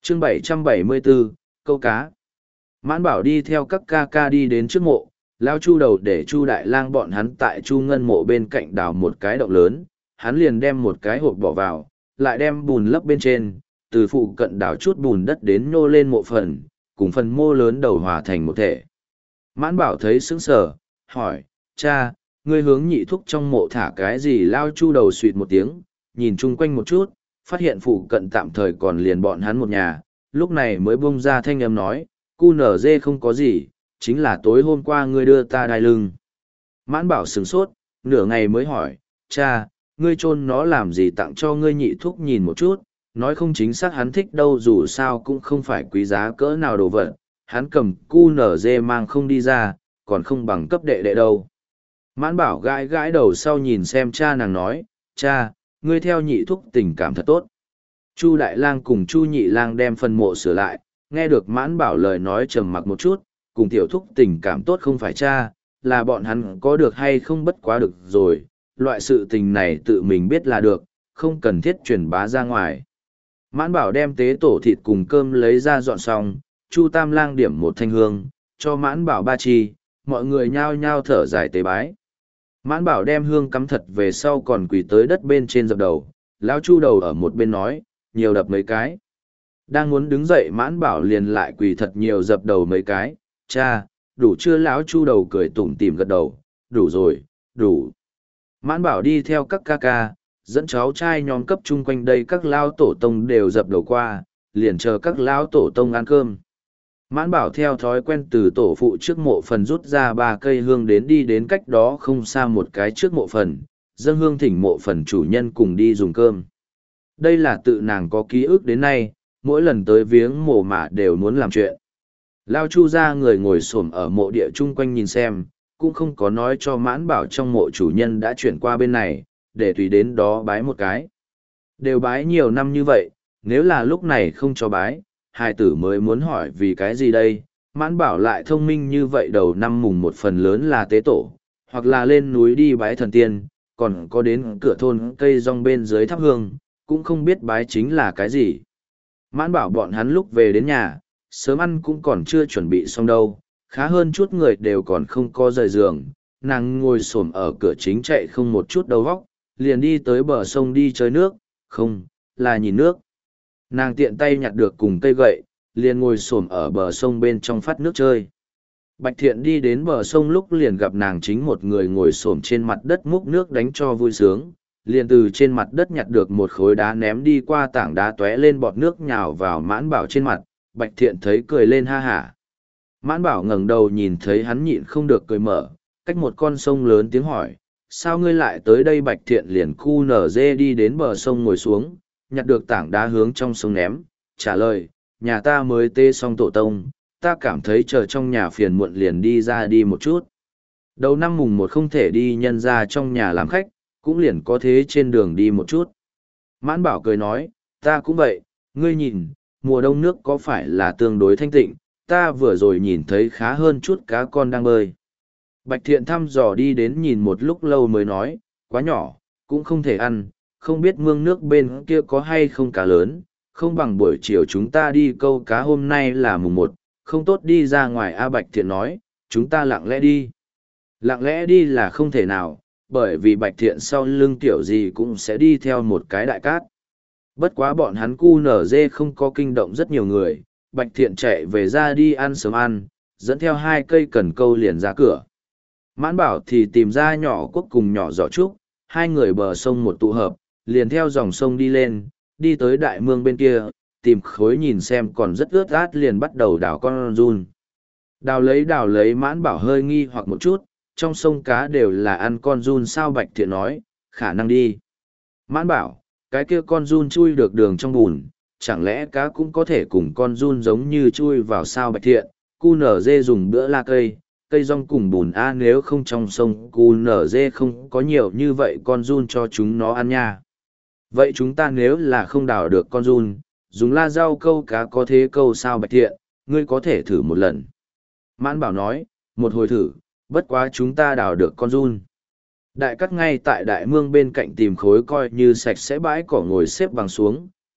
chương 774, câu cá. Mãn Bảo đi theo các ca ca đi đến trước mộ, lao Chu đầu để Chu Đại Lang bọn hắn tại Chu Ngân mộ bên cạnh đào một cái động lớn, hắn liền đem một cái hộp bỏ vào, lại đem bùn lấp bên trên, từ phụ cận đào chút bùn đất đến nhô lên mộ phần, cùng phần mô lớn đầu hòa thành một thể. Mãn Bảo thấy sững sờ, hỏi, cha, ngươi hướng nhị thúc trong mộ thả cái gì? Lao Chu đầu suýt một tiếng, nhìn chung quanh một chút, phát hiện phụ cận tạm thời còn liền bọn hắn một nhà, lúc này mới bung ra thanh âm nói, cu nở dê không có gì, chính là tối hôm qua ngươi đưa ta đai lưng. Mãn Bảo sửng sốt, nửa ngày mới hỏi, cha, ngươi chôn nó làm gì? Tặng cho ngươi nhị thúc nhìn một chút, nói không chính xác hắn thích đâu, dù sao cũng không phải quý giá cỡ nào đồ vật, hắn cầm cu nở dê mang không đi ra, còn không bằng cấp đệ đệ đâu. Mãn Bảo gãi gãi đầu sau nhìn xem cha nàng nói, cha, ngươi theo nhị thúc tình cảm thật tốt. Chu Đại Lang cùng Chu Nhị Lang đem phần mộ sửa lại, nghe được Mãn Bảo lời nói trầm mặc một chút, cùng tiểu thúc tình cảm tốt không phải cha, là bọn hắn có được hay không bất quá được rồi, loại sự tình này tự mình biết là được, không cần thiết truyền bá ra ngoài. Mãn Bảo đem tế tổ thịt cùng cơm lấy ra dọn xong, Chu Tam Lang điểm một thanh hương, cho Mãn Bảo ba chi, mọi người nhao nhao thở dài tế bái. Mãn Bảo đem hương cắm thật về sau còn quỳ tới đất bên trên dập đầu, lão Chu đầu ở một bên nói, nhiều đập mấy cái. Đang muốn đứng dậy Mãn Bảo liền lại quỳ thật nhiều dập đầu mấy cái, cha, đủ chưa? Lão Chu đầu cười tủm tỉm gật đầu, đủ rồi, đủ. Mãn Bảo đi theo các ca ca, dẫn cháu trai nhóm cấp chung quanh đây các lao tổ tông đều dập đầu qua, liền chờ các lão tổ tông ăn cơm. Mãn Bảo theo thói quen từ tổ phụ trước mộ phần rút ra 3 cây hương đến đi đến cách đó không xa một cái trước mộ phần, dâng hương thỉnh mộ phần chủ nhân cùng đi dùng cơm. Đây là tự nàng có ký ức đến nay, mỗi lần tới viếng mộ mả đều muốn làm chuyện. Lao Chu ra người ngồi xổm ở mộ địa chung quanh nhìn xem, cũng không có nói cho Mãn Bảo trong mộ chủ nhân đã chuyển qua bên này, để tùy đến đó bái một cái. Đều bái nhiều năm như vậy, nếu là lúc này không cho bái, hài tử mới muốn hỏi vì cái gì đây. Mãn Bảo lại thông minh như vậy, đầu năm mùng một phần lớn là tế tổ, hoặc là lên núi đi bái thần tiên, còn có đến cửa thôn cây rong bên dưới thắp hương, cũng không biết bái chính là cái gì. Mãn Bảo bọn hắn lúc về đến nhà, sớm ăn cũng còn chưa chuẩn bị xong đâu, khá hơn chút người đều còn không có rời giường, nàng ngồi xổm ở cửa chính chạy không một chút đầu óc, liền đi tới bờ sông đi chơi nước, không, là nhìn nước. Nàng tiện tay nhặt được cùng cây gậy, liền ngồi xổm ở bờ sông bên trong phát nước chơi. Bạch Thiện đi đến bờ sông lúc liền gặp nàng chính một người ngồi xổm trên mặt đất múc nước đánh cho vui sướng, liền từ trên mặt đất nhặt được một khối đá ném đi qua tảng đá tóe lên bọt nước nhào vào Mãn Bảo trên mặt, Bạch Thiện thấy cười lên ha hả. Mãn Bảo ngẩng đầu nhìn thấy hắn nhịn không được cười mở, cách một con sông lớn tiếng hỏi, sao ngươi lại tới đây? Bạch Thiện liền cu nở dê đi đến bờ sông ngồi xuống, nhặt được tảng đá hướng trong sông ném, trả lời, nhà ta mới tê xong tổ tông, ta cảm thấy chờ trong nhà phiền muộn liền đi ra đi một chút. Đầu năm mùng một không thể đi nhân ra trong nhà làm khách, cũng liền có thế trên đường đi một chút. Mãn Bảo cười nói, ta cũng vậy, ngươi nhìn, mùa đông nước có phải là tương đối thanh tịnh, ta vừa rồi nhìn thấy khá hơn chút cá con đang bơi. Bạch Thiện thăm dò đi đến nhìn một lúc lâu mới nói, quá nhỏ, cũng không thể ăn, không biết mương nước bên kia có hay không cá lớn, không bằng buổi chiều chúng ta đi câu cá, hôm nay là mùng một, không tốt đi ra ngoài. A Bạch Thiện nói, chúng ta lặng lẽ đi. Lặng lẽ đi là không thể nào, bởi vì Bạch Thiện sau lưng tiểu gì cũng sẽ đi theo một cái đại cát. Bất quá bọn hắn cu nở dê không có kinh động rất nhiều người, Bạch Thiện chạy về ra đi ăn sớm ăn, dẫn theo 2 cây cần câu liền ra cửa. Mãn Bảo thì tìm ra nhỏ Quốc cùng nhỏ Giỏ Trúc, 2 người bờ sông một tụ hợp, liền theo dòng sông đi lên, đi tới đại mương bên kia, tìm khối nhìn xem còn rất ướt át liền bắt đầu đào con giun. Đào lấy Mãn Bảo hơi nghi hoặc một chút, trong sông cá đều là ăn con giun sao? Bạch Thiện nói, khả năng đi. Mãn Bảo, cái kia con giun chui được đường trong bùn, chẳng lẽ cá cũng có thể cùng con giun giống như chui vào sao? Bạch Thiện, cu nở dê dùng bữa la cây rong cùng bùn a, nếu không trong sông cu nở dê không có nhiều như vậy con giun cho chúng nó ăn nha. Vậy chúng ta nếu là không đào được con giun, dùng la rau câu cá có thế câu sao? Bạch Thiện, ngươi có thể thử một lần. Mãn Bảo nói, một hồi thử, bất quá chúng ta đào được con giun. Đại cắt ngay tại đại mương bên cạnh tìm khối coi như sạch sẽ bãi cỏ ngồi xếp bằng xuống,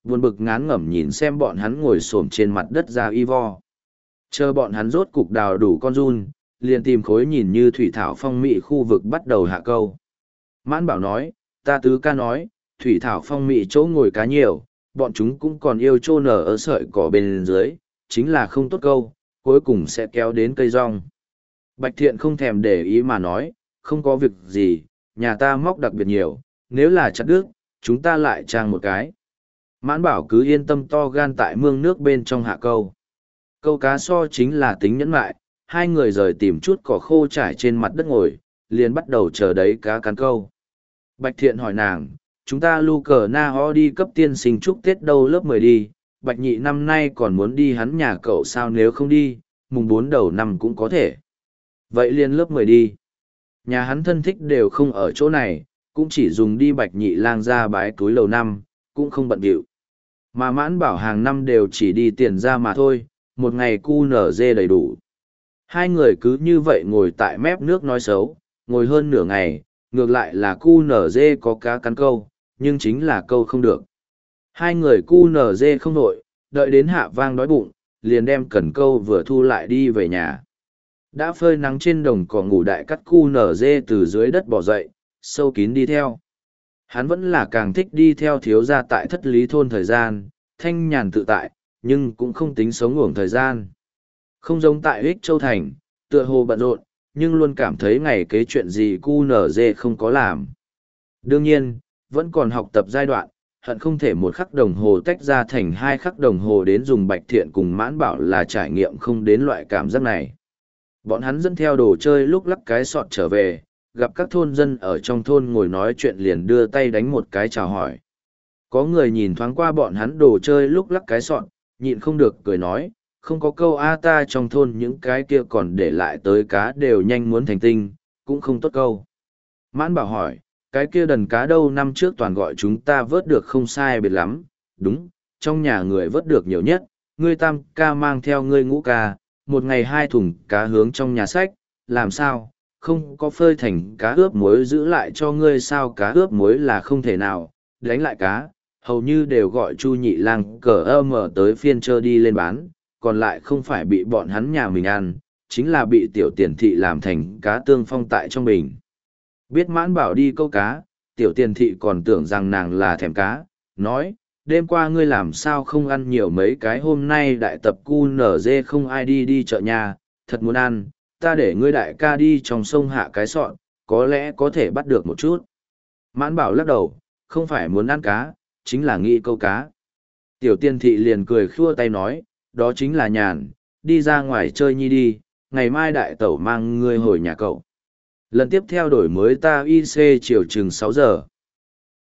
buồn bực ngán ngẩm nhìn xem bọn hắn ngồi xổm trên mặt đất ra y vo. Chờ bọn hắn rốt cục đào đủ con giun, liền tìm khối nhìn như thủy thảo phong mị khu vực bắt đầu hạ câu. Mãn Bảo nói, ta tứ ca nói, thủy thảo phong mị chỗ ngồi cá nhiều, bọn chúng cũng còn yêu trô nở ở sợi cỏ bên dưới, chính là không tốt câu, cuối cùng sẽ kéo đến cây rong. Bạch Thiện không thèm để ý mà nói, không có việc gì, nhà ta móc đặc biệt nhiều, nếu là chặt đứt, chúng ta lại trang một cái. Mãn Bảo cứ yên tâm to gan tại mương nước bên trong hạ câu. Câu cá so chính là tính nhẫn lại, hai người rời tìm chút cỏ khô trải trên mặt đất ngồi, liền bắt đầu chờ đấy cá cắn câu. Bạch Thiện hỏi nàng, chúng ta lu cờ na ho đi cấp tiên sinh chúc Tết đâu lớp 10 đi, Bạch Nhị năm nay còn muốn đi hắn nhà cậu sao nếu không đi, mùng 4 đầu năm cũng có thể. Vậy liền lớp 10 đi. Nhà hắn thân thích đều không ở chỗ này, cũng chỉ dùng đi Bạch Nhị lang ra bái túi lầu năm, cũng không bận bịu. Mà Mãn Bảo hàng năm đều chỉ đi tiền ra mà thôi, một ngày cu nở dê đầy đủ. Hai người cứ như vậy ngồi tại mép nước nói xấu, ngồi hơn nửa ngày, ngược lại là cu nở dê có cá cắn câu, nhưng chính là câu không được. Hai người cu nở dê không nổi, đợi đến hạ vang đói bụng, liền đem cần câu vừa thu lại đi về nhà. Đã phơi nắng trên đồng cỏ ngủ đại cắt cu nở dê từ dưới đất bỏ dậy, sâu kín đi theo. Hắn vẫn là càng thích đi theo thiếu gia tại thất lý thôn thời gian, thanh nhàn tự tại, nhưng cũng không tính sống uổng thời gian. Không giống tại Ích Châu Thành, tựa hồ bận rộn, nhưng luôn cảm thấy ngày kế chuyện gì cu nở dê không có làm. Đương nhiên, vẫn còn học tập giai đoạn, hận không thể một khắc đồng hồ tách ra thành 2 khắc đồng hồ đến dùng Bạch Thiện cùng Mãn Bảo là trải nghiệm không đến loại cảm giác này. Bọn hắn dẫn theo đồ chơi lúc lắc cái sọt trở về, gặp các thôn dân ở trong thôn ngồi nói chuyện liền đưa tay đánh một cái chào hỏi. Có người nhìn thoáng qua bọn hắn đồ chơi lúc lắc cái sọt, nhịn không được cười nói, không có câu a ta trong thôn những cái kia còn để lại tới cá đều nhanh muốn thành tinh, cũng không tốt câu. Mãn Bảo hỏi, cái kia đần cá đâu năm trước toàn gọi chúng ta vớt được không sai biệt lắm, đúng, trong nhà người vớt được nhiều nhất, ngươi tam ca mang theo ngươi ngũ ca, một ngày 2 thùng cá hướng trong nhà sách, làm sao, không có phơi thành cá ướp muối giữ lại cho ngươi sao cá ướp muối là không thể nào, đánh lại cá, hầu như đều gọi Chu Nhị Lang cờ mở tới phiên chơ đi lên bán, còn lại không phải bị bọn hắn nhà mình ăn, chính là bị tiểu tiền thị làm thành cá tương phong tại trong bình. Biết Mãn Bảo đi câu cá, tiểu tiền thị còn tưởng rằng nàng là thèm cá, nói, đêm qua ngươi làm sao không ăn nhiều mấy cái hôm nay đại tập cu nở dê không ai đi chợ nhà, thật muốn ăn, ta để ngươi đại ca đi trong sông hạ cái sọn, có lẽ có thể bắt được một chút. Mãn Bảo lắc đầu, không phải muốn ăn cá, chính là nghĩ câu cá. Tiểu tiền thị liền cười khua tay nói, đó chính là nhàn, đi ra ngoài chơi nhi đi, ngày mai đại tẩu mang ngươi hồi nhà cậu. Lần tiếp theo đổi mới ta IC chiều chừng 6 giờ.